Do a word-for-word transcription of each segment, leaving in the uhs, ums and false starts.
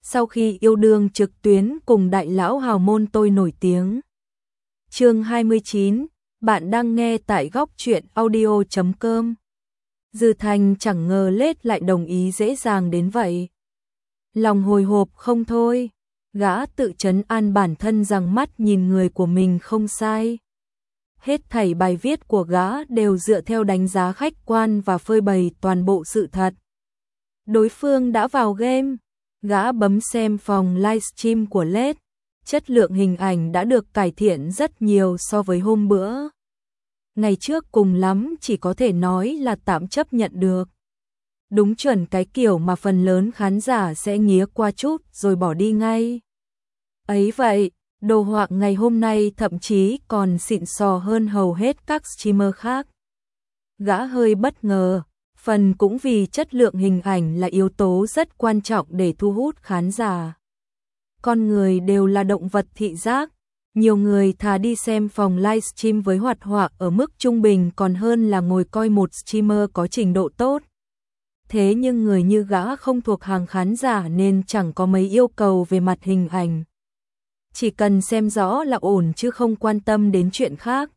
sau khi yêu đương trực tuyến cùng đại lão hào môn tôi nổi tiếng. Chương hai mươi chín, bạn đang nghe tại góc truyện audio chấm com. Dư Thành chẳng ngờ Lết lại đồng ý dễ dàng đến vậy. Lòng hồi hộp không thôi, gã tự trấn an bản thân rằng mắt nhìn người của mình không sai. Hết thảy bài viết của gã đều dựa theo đánh giá khách quan và phơi bày toàn bộ sự thật. Đối phương đã vào game, gã bấm xem phòng livestream của Lết, chất lượng hình ảnh đã được cải thiện rất nhiều so với hôm bữa. Ngày trước cùng lắm chỉ có thể nói là tạm chấp nhận được. Đúng chuẩn cái kiểu mà phần lớn khán giả sẽ nghía qua chút rồi bỏ đi ngay. Ấy vậy, đồ họa ngày hôm nay thậm chí còn xịn sò hơn hầu hết các streamer khác. Gã hơi bất ngờ, phần cũng vì chất lượng hình ảnh là yếu tố rất quan trọng để thu hút khán giả. Con người đều là động vật thị giác, nhiều người thà đi xem phòng livestream với hoạt họa ở mức trung bình còn hơn là ngồi coi một streamer có trình độ tốt. Thế nhưng người như gã không thuộc hàng khán giả nên chẳng có mấy yêu cầu về mặt hình ảnh. Chỉ cần xem rõ là ổn chứ không quan tâm đến chuyện khác.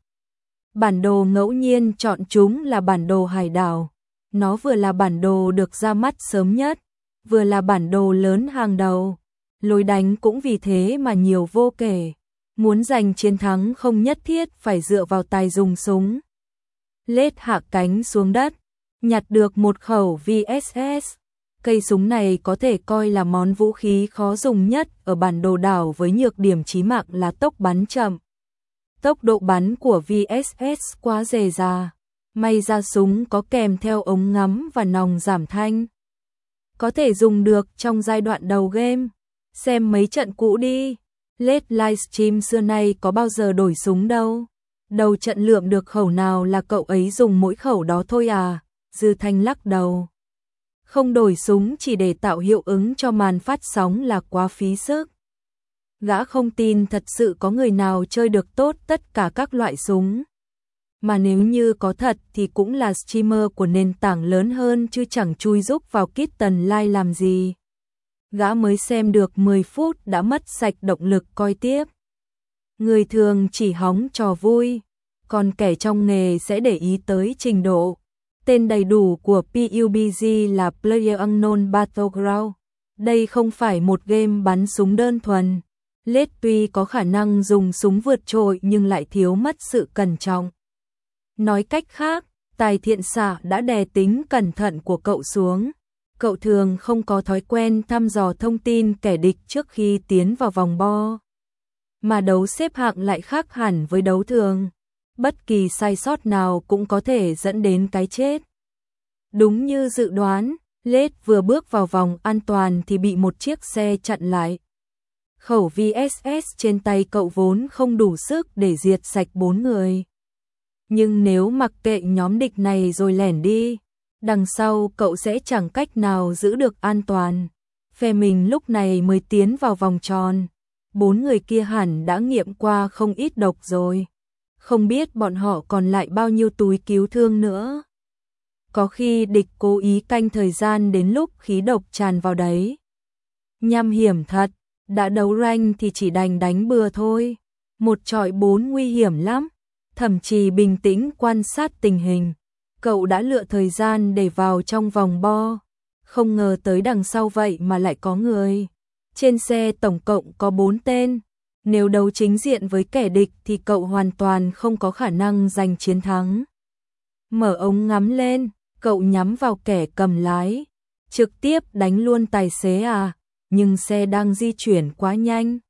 Bản đồ ngẫu nhiên chọn chúng là bản đồ hải đảo. Nó vừa là bản đồ được ra mắt sớm nhất, vừa là bản đồ lớn hàng đầu. Lối đánh cũng vì thế mà nhiều vô kể. Muốn giành chiến thắng không nhất thiết phải dựa vào tài dùng súng. Lết hạ cánh xuống đất, nhặt được một khẩu vê ét ét. Cây súng này có thể coi là món vũ khí khó dùng nhất ở bản đồ đảo với nhược điểm chí mạng là tốc bắn chậm. Tốc độ bắn của vê ét ét quá dề dà. May ra súng có kèm theo ống ngắm và nòng giảm thanh. Có thể dùng được trong giai đoạn đầu game. Xem mấy trận cũ đi. Lết livestream xưa nay có bao giờ đổi súng đâu. Đầu trận lượm được khẩu nào là cậu ấy dùng mỗi khẩu đó thôi à. Dư Thanh lắc đầu. Không đổi súng chỉ để tạo hiệu ứng cho màn phát sóng là quá phí sức. Gã không tin thật sự có người nào chơi được tốt tất cả các loại súng. Mà nếu như có thật thì cũng là streamer của nền tảng lớn hơn chứ chẳng chui giúp vào Kitten Live làm gì. Gã mới xem được mười phút đã mất sạch động lực coi tiếp. Người thường chỉ hóng trò vui, còn kẻ trong nghề sẽ để ý tới trình độ. Tên đầy đủ của pê u bê giê là PlayerUnknown Battleground. Đây không phải một game bắn súng đơn thuần. Lết tuy có khả năng dùng súng vượt trội nhưng lại thiếu mất sự cẩn trọng. Nói cách khác, tài thiện xạ đã đè tính cẩn thận của cậu xuống. Cậu thường không có thói quen thăm dò thông tin kẻ địch trước khi tiến vào vòng bo. Mà đấu xếp hạng lại khác hẳn với đấu thường. Bất kỳ sai sót nào cũng có thể dẫn đến cái chết. Đúng như dự đoán, Lết vừa bước vào vòng an toàn thì bị một chiếc xe chặn lại. Khẩu vê ét ét trên tay cậu vốn không đủ sức để diệt sạch bốn người. Nhưng nếu mặc kệ nhóm địch này rồi lẻn đi, đằng sau cậu sẽ chẳng cách nào giữ được an toàn. Phe mình lúc này mới tiến vào vòng tròn. Bốn người kia hẳn đã nghiệm qua không ít độc rồi. Không biết bọn họ còn lại bao nhiêu túi cứu thương nữa. Có khi địch cố ý canh thời gian đến lúc khí độc tràn vào đấy. Nham hiểm thật, đã đấu rank thì chỉ đành đánh bừa thôi. Một trọi bốn nguy hiểm lắm. Thậm chí bình tĩnh quan sát tình hình. Cậu đã lựa thời gian để vào trong vòng bo. Không ngờ tới đằng sau vậy mà lại có người. Trên xe tổng cộng có bốn tên. Nếu đấu chính diện với kẻ địch thì cậu hoàn toàn không có khả năng giành chiến thắng. Mở ống ngắm lên, cậu nhắm vào kẻ cầm lái. Trực tiếp đánh luôn tài xế à, nhưng xe đang di chuyển quá nhanh.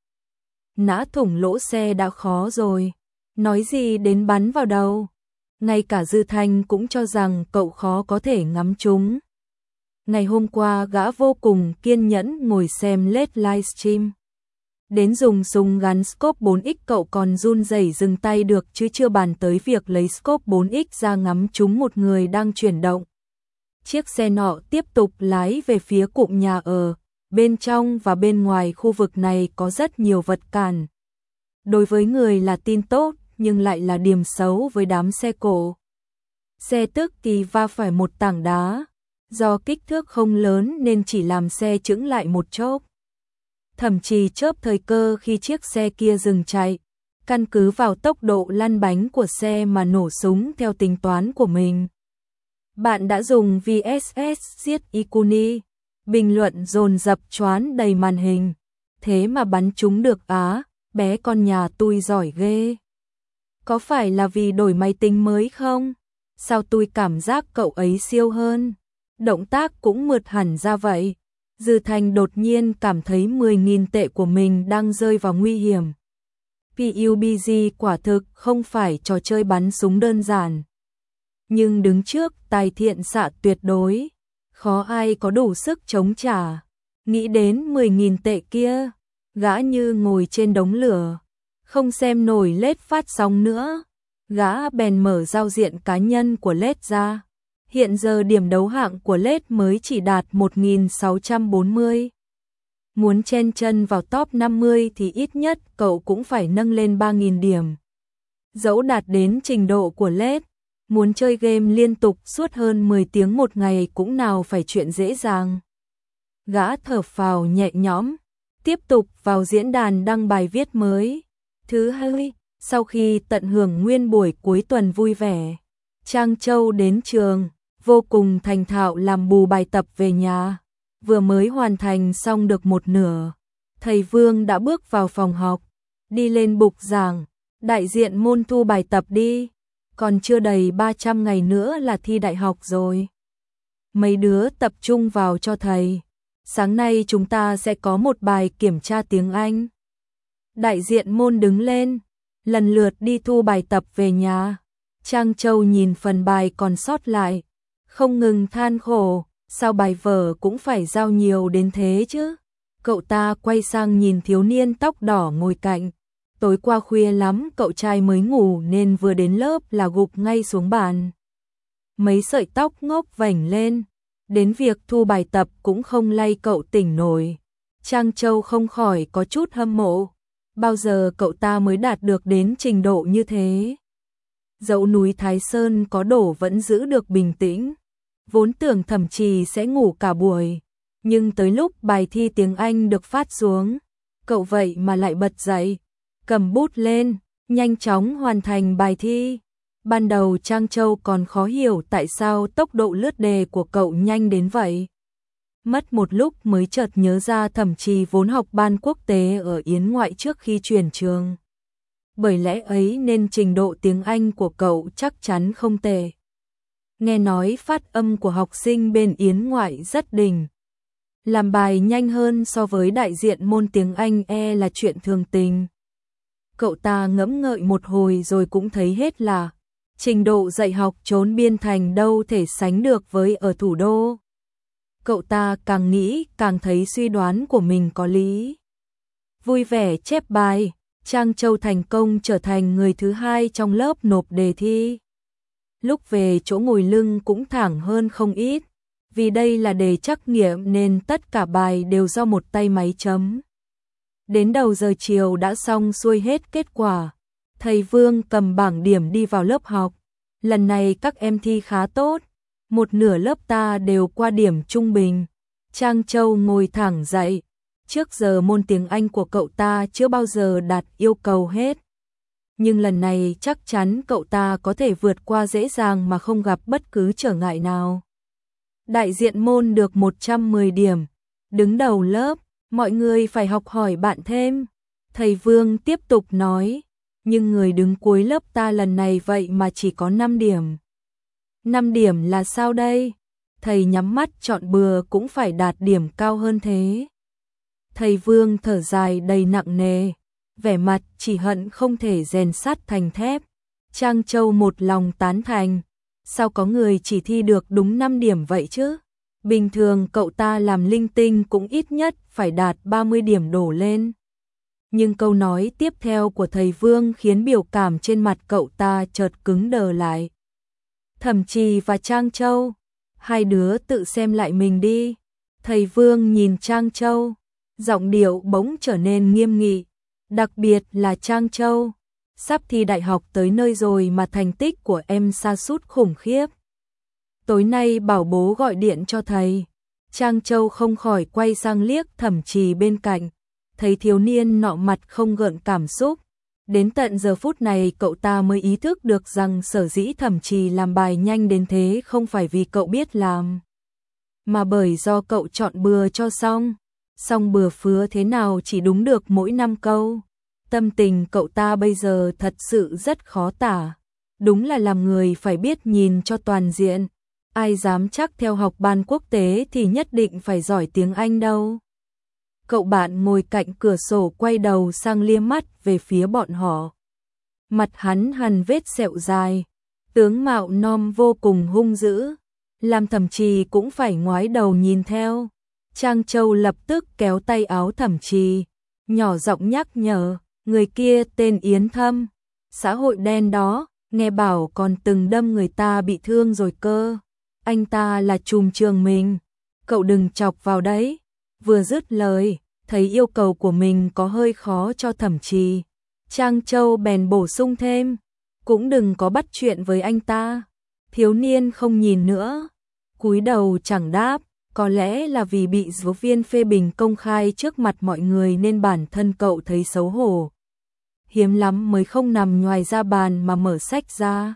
Nã thủng lỗ xe đã khó rồi. Nói gì đến bắn vào đầu. Ngay cả Dư Thanh cũng cho rằng cậu khó có thể ngắm chúng. Ngày hôm qua gã vô cùng kiên nhẫn ngồi xem Lết livestream. Đến dùng súng gắn scope bốn x cậu còn run rẩy dừng tay được chứ chưa bàn tới việc lấy scope bốn x ra ngắm trúng một người đang chuyển động. Chiếc xe nọ tiếp tục lái về phía cụm nhà ở. Bên trong và bên ngoài khu vực này có rất nhiều vật cản. Đối với người là tin tốt, nhưng lại là điểm xấu với đám xe cổ. Xe tức thì va phải một tảng đá. Do kích thước không lớn nên chỉ làm xe chững lại một chốc. Thẩm Trì chớp thời cơ khi chiếc xe kia dừng chạy, căn cứ vào tốc độ lăn bánh của xe mà nổ súng theo tính toán của mình. Bạn đã dùng vê ét ét giết Ikuni, bình luận dồn dập choán đầy màn hình. Thế mà bắn trúng được á, bé con nhà tôi giỏi ghê. Có phải là vì đổi máy tính mới không? Sao tôi cảm giác cậu ấy siêu hơn? Động tác cũng mượt hẳn ra vậy. Dư Thành đột nhiên cảm thấy mười nghìn tệ của mình đang rơi vào nguy hiểm. pê u bê giê quả thực không phải trò chơi bắn súng đơn giản. Nhưng đứng trước tài thiện xạ tuyệt đối, khó ai có đủ sức chống trả. Nghĩ đến mười nghìn tệ kia, gã như ngồi trên đống lửa, không xem nổi lết phát sóng nữa. Gã bèn mở giao diện cá nhân của lết ra. Hiện giờ điểm đấu hạng của lết mới chỉ đạt một nghìn sáu trăm bốn mươi. Muốn chen chân vào top năm mươi thì ít nhất cậu cũng phải nâng lên ba nghìn điểm. Dẫu đạt đến trình độ của lết, muốn chơi game liên tục suốt hơn mười tiếng một ngày cũng nào phải chuyện dễ dàng. Gã thở phào nhẹ nhõm, tiếp tục vào diễn đàn đăng bài viết mới. Thứ hai, sau khi tận hưởng nguyên buổi cuối tuần vui vẻ, Trang Châu đến trường, vô cùng thành thạo làm bù bài tập về nhà. Vừa mới hoàn thành xong được một nửa, thầy Vương đã bước vào phòng học, đi lên bục giảng, đại diện môn thu bài tập đi, còn chưa đầy ba trăm ngày nữa là thi đại học rồi. Mấy đứa tập trung vào cho thầy, sáng nay chúng ta sẽ có một bài kiểm tra tiếng Anh. Đại diện môn đứng lên, lần lượt đi thu bài tập về nhà. Trang Châu nhìn phần bài còn sót lại, không ngừng than khổ, sao bài vở cũng phải giao nhiều đến thế chứ. Cậu ta quay sang nhìn thiếu niên tóc đỏ ngồi cạnh. Tối qua khuya lắm cậu trai mới ngủ nên vừa đến lớp là gục ngay xuống bàn. Mấy sợi tóc ngốc vảnh lên, đến việc thu bài tập cũng không lay cậu tỉnh nổi. Trang Châu không khỏi có chút hâm mộ. Bao giờ cậu ta mới đạt được đến trình độ như thế? Dẫu núi Thái Sơn có đổ vẫn giữ được bình tĩnh. Vốn tưởng Thẩm Trì sẽ ngủ cả buổi, nhưng tới lúc bài thi tiếng Anh được phát xuống, cậu vậy mà lại bật dậy, cầm bút lên, nhanh chóng hoàn thành bài thi. Ban đầu Trang Châu còn khó hiểu tại sao tốc độ lướt đề của cậu nhanh đến vậy. Mất một lúc mới chợt nhớ ra Thẩm Trì vốn học ban quốc tế ở Yến Ngoại trước khi chuyển trường. Bởi lẽ ấy nên trình độ tiếng Anh của cậu chắc chắn không tệ. Nghe nói phát âm của học sinh bên Yến Ngoại rất đỉnh. Làm bài nhanh hơn so với đại diện môn tiếng Anh e là chuyện thường tình. Cậu ta ngẫm ngợi một hồi rồi cũng thấy hết là trình độ dạy học chốn biên thành đâu thể sánh được với ở thủ đô. Cậu ta càng nghĩ càng thấy suy đoán của mình có lý. Vui vẻ chép bài, Trang Châu thành công trở thành người thứ hai trong lớp nộp đề thi. Lúc về chỗ ngồi lưng cũng thẳng hơn không ít, vì đây là đề trắc nghiệm nên tất cả bài đều do một tay máy chấm. Đến đầu giờ chiều đã xong xuôi hết kết quả. Thầy Vương cầm bảng điểm đi vào lớp học. Lần này các em thi khá tốt, một nửa lớp ta đều qua điểm trung bình. Trang Châu ngồi thẳng dậy. Trước giờ môn tiếng Anh của cậu ta chưa bao giờ đạt yêu cầu hết. Nhưng lần này chắc chắn cậu ta có thể vượt qua dễ dàng mà không gặp bất cứ trở ngại nào. Đại diện môn được một trăm mười điểm. Đứng đầu lớp, mọi người phải học hỏi bạn thêm. Thầy Vương tiếp tục nói, nhưng người đứng cuối lớp ta lần này vậy mà chỉ có năm điểm. năm điểm là sao đây? Thầy nhắm mắt chọn bừa cũng phải đạt điểm cao hơn thế. Thầy Vương thở dài đầy nặng nề, vẻ mặt chỉ hận không thể rèn sắt thành thép. Trang Châu một lòng tán thành, sao có người chỉ thi được đúng năm điểm vậy chứ? Bình thường cậu ta làm linh tinh cũng ít nhất phải đạt ba mươi điểm đổ lên. Nhưng câu nói tiếp theo của thầy Vương khiến biểu cảm trên mặt cậu ta chợt cứng đờ lại. Thẩm Trì và Trang Châu, hai đứa tự xem lại mình đi. Thầy Vương nhìn Trang Châu, giọng điệu bỗng trở nên nghiêm nghị, đặc biệt là Trang Châu. Sắp thi đại học tới nơi rồi mà thành tích của em sa sút khủng khiếp. Tối nay bảo bố gọi điện cho thầy. Trang Châu không khỏi quay sang liếc Thẩm Trì bên cạnh. thấy thiếu niên nọ mặt không gợn cảm xúc. Đến tận giờ phút này cậu ta mới ý thức được rằng sở dĩ Thẩm Trì làm bài nhanh đến thế không phải vì cậu biết làm, mà bởi do cậu chọn bừa cho xong. Xong bừa phứa thế nào chỉ đúng được mỗi năm câu. Tâm tình cậu ta bây giờ thật sự rất khó tả. Đúng là làm người phải biết nhìn cho toàn diện. Ai dám chắc theo học ban quốc tế thì nhất định phải giỏi tiếng Anh đâu. Cậu bạn ngồi cạnh cửa sổ quay đầu sang liếc mắt về phía bọn họ. Mặt hắn hằn vết sẹo dài, tướng mạo non vô cùng hung dữ, làm Thẩm Trì cũng phải ngoái đầu nhìn theo. Trang Châu lập tức kéo tay áo Thẩm Trì, nhỏ giọng nhắc nhở, người kia tên Yến Thâm, xã hội đen đó, nghe bảo còn từng đâm người ta bị thương rồi cơ. Anh ta là trùm trường mình, cậu đừng chọc vào đấy. Vừa dứt lời, thấy yêu cầu của mình có hơi khó cho Thẩm Trì, Trang Châu bèn bổ sung thêm, cũng đừng có bắt chuyện với anh ta. Thiếu niên không nhìn nữa, cúi đầu chẳng đáp, có lẽ là vì bị giáo viên phê bình công khai trước mặt mọi người nên bản thân cậu thấy xấu hổ. Hiếm lắm mới không nằm nhoài ra bàn mà mở sách ra.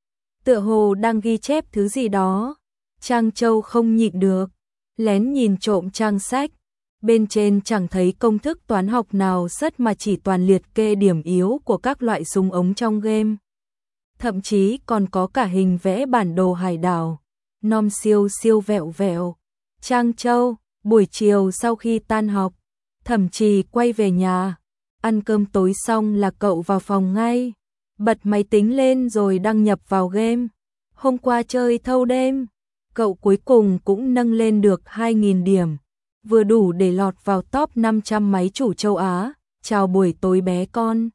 Tựa hồ đang ghi chép thứ gì đó, Trang Châu không nhịn được, lén nhìn trộm trang sách. Bên trên chẳng thấy công thức toán học nào sất mà chỉ toàn liệt kê điểm yếu của các loại súng ống trong game. Thậm chí còn có cả hình vẽ bản đồ hải đảo, nom siêu siêu vẹo vẹo. Trang Châu, buổi chiều sau khi tan học, Thẩm Trì quay về nhà. Ăn cơm tối xong là cậu vào phòng ngay, bật máy tính lên rồi đăng nhập vào game. Hôm qua chơi thâu đêm, cậu cuối cùng cũng nâng lên được hai nghìn điểm, vừa đủ để lọt vào top năm trăm máy chủ châu Á. Chào buổi tối bé con.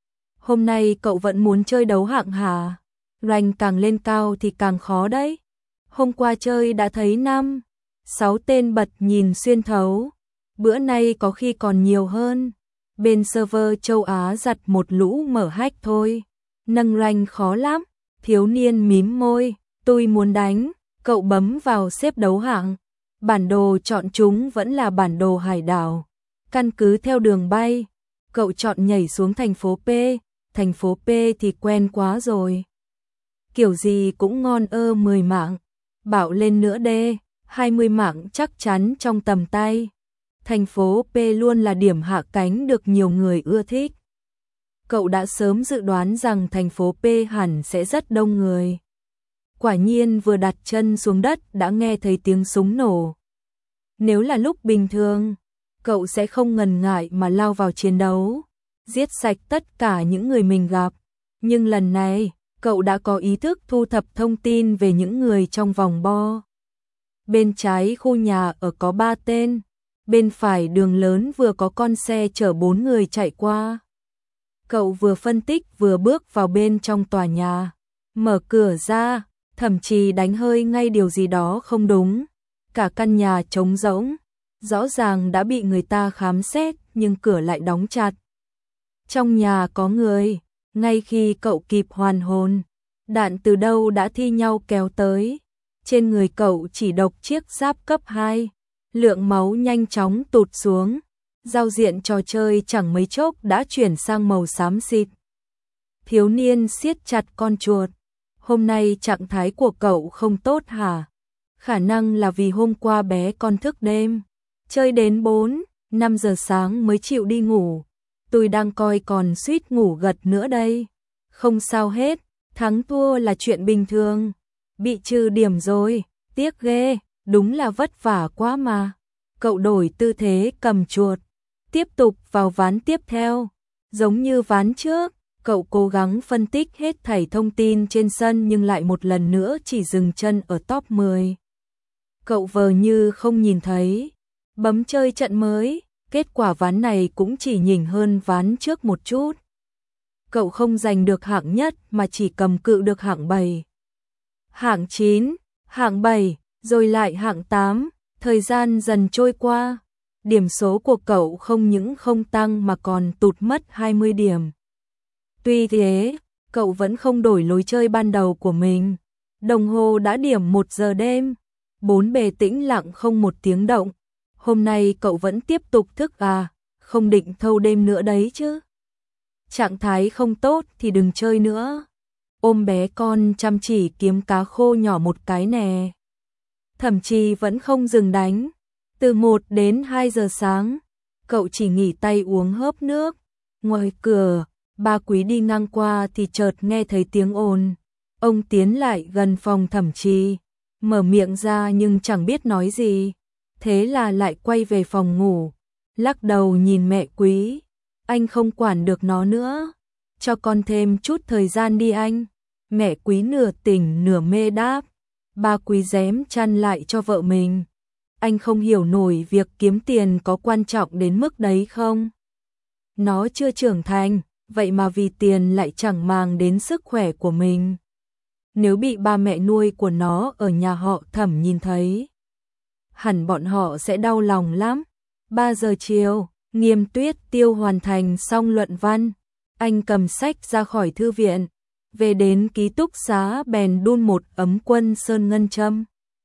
Hôm nay cậu vẫn muốn chơi đấu hạng hả? Rank càng lên cao thì càng khó đấy. Hôm qua chơi đã thấy năm, sáu tên bật nhìn xuyên thấu. Bữa nay có khi còn nhiều hơn. Bên server châu Á giặt một lũ mở hack thôi. Nâng rank khó lắm. Thiếu niên mím môi, tôi muốn đánh. Cậu bấm vào xếp đấu hạng. Bản đồ chọn chúng vẫn là bản đồ hải đảo. Căn cứ theo đường bay, cậu chọn nhảy xuống thành phố P. Thành phố P thì quen quá rồi. Kiểu gì cũng ngon ơ mười mạng. Bảo lên nữa đê, hai mươi mạng chắc chắn trong tầm tay. Thành phố P luôn là điểm hạ cánh được nhiều người ưa thích. Cậu đã sớm dự đoán rằng thành phố P hẳn sẽ rất đông người. Quả nhiên vừa đặt chân xuống đất đã nghe thấy tiếng súng nổ. Nếu là lúc bình thường, cậu sẽ không ngần ngại mà lao vào chiến đấu, giết sạch tất cả những người mình gặp. Nhưng lần này, cậu đã có ý thức thu thập thông tin về những người trong vòng bo. Bên trái khu nhà ở có ba tên, bên phải đường lớn vừa có con xe chở bốn người chạy qua. Cậu vừa phân tích vừa bước vào bên trong tòa nhà, mở cửa ra, Thẩm Trì đánh hơi ngay điều gì đó không đúng. Cả căn nhà trống rỗng, rõ ràng đã bị người ta khám xét nhưng cửa lại đóng chặt. Trong nhà có người, ngay khi cậu kịp hoàn hồn, đạn từ đâu đã thi nhau kéo tới. Trên người cậu chỉ độc chiếc giáp cấp hai, lượng máu nhanh chóng tụt xuống. Giao diện trò chơi chẳng mấy chốc đã chuyển sang màu xám xịt. Thiếu niên siết chặt con chuột. Hôm nay trạng thái của cậu không tốt hả? Khả năng là vì hôm qua bé con thức đêm, chơi đến bốn, năm giờ sáng mới chịu đi ngủ. Tôi đang coi còn suýt ngủ gật nữa đây. Không sao hết, thắng thua là chuyện bình thường. Bị trừ điểm rồi, tiếc ghê, đúng là vất vả quá mà. Cậu đổi tư thế cầm chuột, tiếp tục vào ván tiếp theo. Giống như ván trước, cậu cố gắng phân tích hết thảy thông tin trên sân nhưng lại một lần nữa chỉ dừng chân ở top mười. Cậu vờ như không nhìn thấy, bấm chơi trận mới, kết quả ván này cũng chỉ nhỉnh hơn ván trước một chút. Cậu không giành được hạng nhất mà chỉ cầm cự được hạng bảy. Hạng chín, hạng bảy, rồi lại hạng tám, thời gian dần trôi qua. Điểm số của cậu không những không tăng mà còn tụt mất hai mươi điểm. Tuy thế, cậu vẫn không đổi lối chơi ban đầu của mình. Đồng hồ đã điểm một giờ đêm, bốn bề tĩnh lặng không một tiếng động. Hôm nay cậu vẫn tiếp tục thức à? không định thâu đêm nữa đấy chứ. Trạng thái không tốt thì đừng chơi nữa. Ôm bé con chăm chỉ kiếm cá khô nhỏ một cái nè. Thẩm Trì vẫn không dừng đánh. Từ một đến hai giờ sáng, cậu chỉ nghỉ tay uống hớp nước. Ngoài cửa, ba Quý đi ngang qua thì chợt nghe thấy tiếng ồn. Ông tiến lại gần phòng Thẩm Trì, mở miệng ra nhưng chẳng biết nói gì. Thế là lại quay về phòng ngủ, lắc đầu nhìn mẹ Quý. Anh không quản được nó nữa. Cho con thêm chút thời gian đi anh. Mẹ Quý nửa tỉnh nửa mê đáp. Ba Quý rém chăn lại cho vợ mình. Anh không hiểu nổi việc kiếm tiền có quan trọng đến mức đấy không? Nó chưa trưởng thành, vậy mà vì tiền lại chẳng màng đến sức khỏe của mình. Nếu bị ba mẹ nuôi của nó ở nhà họ Thẩm nhìn thấy, hẳn bọn họ sẽ đau lòng lắm. Ba giờ chiều, Nghiêm Tuyết Tiêu hoàn thành xong luận văn. Anh cầm sách ra khỏi thư viện, về đến ký túc xá bèn đun một ấm Quân Sơn ngân châm.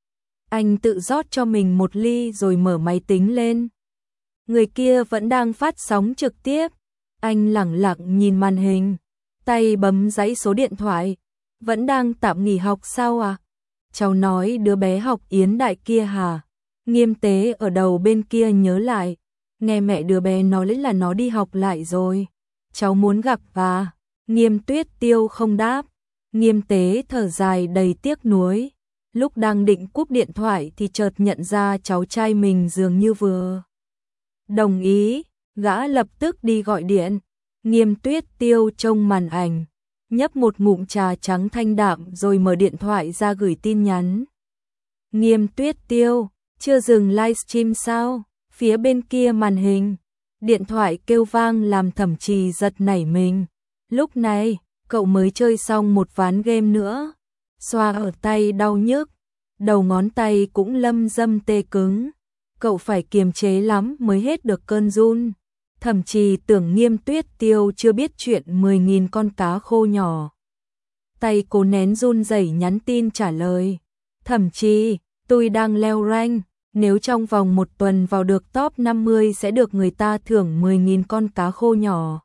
Anh tự rót cho mình một ly rồi mở máy tính lên. Người kia vẫn đang phát sóng trực tiếp. Anh lẳng lặng nhìn màn hình, tay bấm dãy số điện thoại. Vẫn đang tạm nghỉ học sao à? Cháu nói đứa bé học Yến Đại kia hả? Nghiêm Tế ở đầu bên kia nhớ lại. Nghe mẹ đứa bé nói là nó đi học lại rồi. Cháu muốn gặp và... Nghiêm Tuyết Tiêu không đáp. Nghiêm Tế thở dài đầy tiếc nuối. Lúc đang định cúp điện thoại thì chợt nhận ra cháu trai mình dường như vừa đồng ý, gã lập tức đi gọi điện. Nghiêm Tuyết Tiêu trông màn ảnh, nhấp một ngụm trà trắng thanh đạm rồi mở điện thoại ra gửi tin nhắn. Nghiêm Tuyết Tiêu, chưa dừng livestream sao? Phía bên kia màn hình, điện thoại kêu vang làm Thẩm Trì giật nảy mình. Lúc này, cậu mới chơi xong một ván game nữa. Xoa ở tay đau nhức, đầu ngón tay cũng lâm dâm tê cứng. Cậu phải kiềm chế lắm mới hết được cơn run. Thẩm Trì tưởng Nghiêm Tuyết Tiêu chưa biết chuyện mười nghìn con cá khô nhỏ. Tay cố nén run rẩy nhắn tin trả lời. Thẩm Trì, tôi đang leo rank. Nếu trong vòng một tuần vào được top năm mươi sẽ được người ta thưởng mười nghìn con cá khô nhỏ.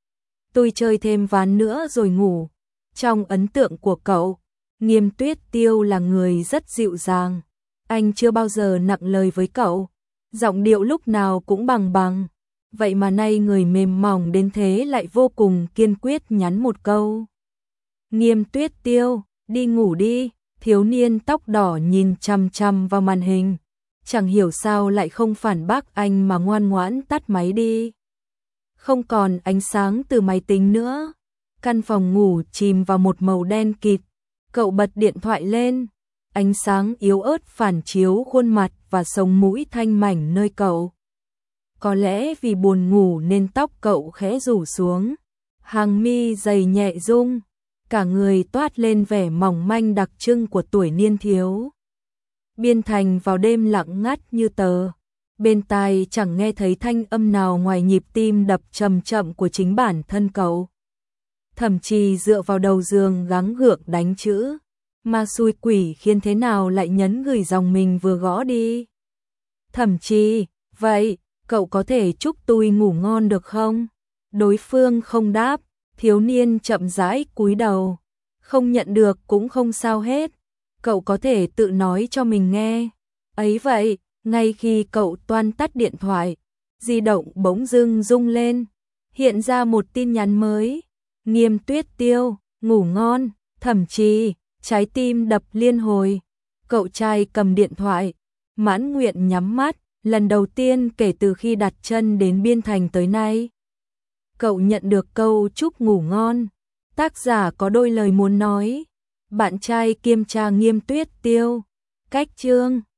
Tôi chơi thêm ván nữa rồi ngủ. Trong ấn tượng của cậu, Nghiêm Tuyết Tiêu là người rất dịu dàng. Anh chưa bao giờ nặng lời với cậu. Giọng điệu lúc nào cũng bằng bằng. Vậy mà nay người mềm mỏng đến thế lại vô cùng kiên quyết nhắn một câu. Nghiêm Tuyết Tiêu, đi ngủ đi. Thiếu niên tóc đỏ nhìn chằm chằm vào màn hình. Chẳng hiểu sao lại không phản bác anh mà ngoan ngoãn tắt máy đi. Không còn ánh sáng từ máy tính nữa. Căn phòng ngủ chìm vào một màu đen kịt. Cậu bật điện thoại lên. Ánh sáng yếu ớt phản chiếu khuôn mặt và sống mũi thanh mảnh nơi cậu. Có lẽ vì buồn ngủ nên tóc cậu khẽ rủ xuống. Hàng mi dày nhẹ rung. Cả người toát lên vẻ mỏng manh đặc trưng của tuổi niên thiếu. Biên thành vào đêm lặng ngắt như tờ. Bên tai chẳng nghe thấy thanh âm nào ngoài nhịp tim đập chậm chậm của chính bản thân cậu. Thẩm Trì dựa vào đầu giường gắng gượng đánh chữ. Ma xui quỷ khiến thế nào lại nhấn gửi dòng mình vừa gõ đi. Thẩm Trì, vậy, cậu có thể chúc tôi ngủ ngon được không? Đối phương không đáp, thiếu niên chậm rãi cúi đầu. Không nhận được cũng không sao hết. Cậu có thể tự nói cho mình nghe. Ấy vậy, ngay khi cậu toan tắt điện thoại, di động bỗng dưng rung lên. Hiện ra một tin nhắn mới. Nghiêm Tuyết Tiêu, ngủ ngon. Thẩm Trì, trái tim đập liên hồi. Cậu trai cầm điện thoại, mãn nguyện nhắm mắt. Lần đầu tiên kể từ khi đặt chân đến Biên Thành tới nay, cậu nhận được câu chúc ngủ ngon. Tác giả có đôi lời muốn nói. Bạn trai kiêm cha Nghiêm Tuyết Tiêu. Cách chương